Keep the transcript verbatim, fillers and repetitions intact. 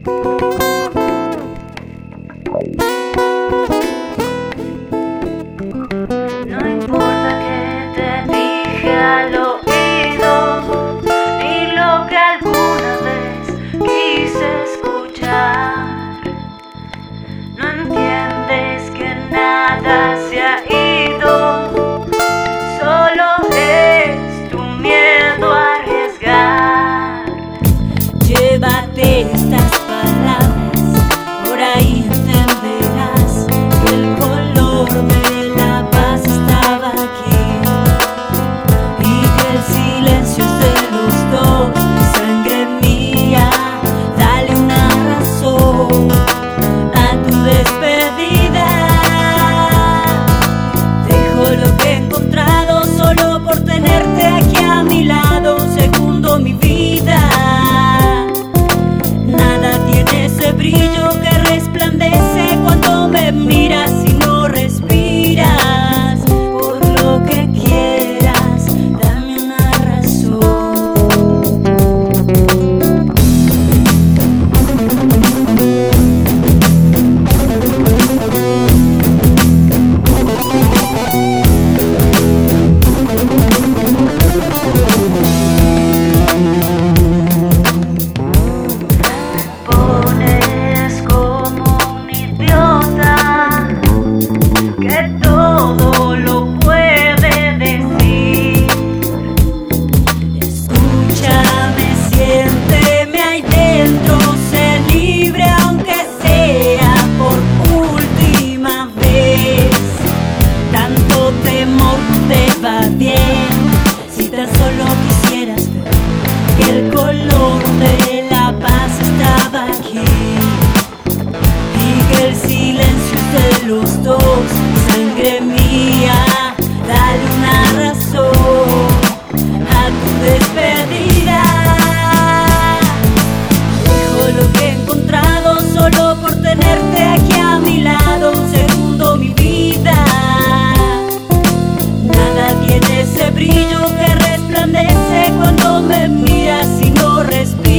No importa que te dije al oído ni lo que alguna vez quise escuchar. No entiendes que nada se ha ido, solo es tu miedo a arriesgar. Llévate estas palabras, por ahí entenderás que el color de la paz estaba aquí y que el silencio es de los dos, sangre mía. Dale una razón a tu despedida. Dejo lo que he encontrado solo por tenerte aquí a mi lado. Segundo mi vida. Nada tiene ese brillo que resplandece cuando me miras y no respiras. Por lo que quieras, dame una razón. Pones como un idiota que todo lo puede decir. Escúchame, siénteme ahí dentro, sé libre aunque sea por última vez. Tanto temor te va bien, si tan solo quisieras ver que el color de la paz estaba aquí y que el silencio es de los dos, sangre mía. Dale una razón a tu despedida. Dejo lo que he encontrado solo por tenerte aquí a mi lado. Segundo mi vida. Nada tiene ese brillo que resplandece cuando me miras y no respiras.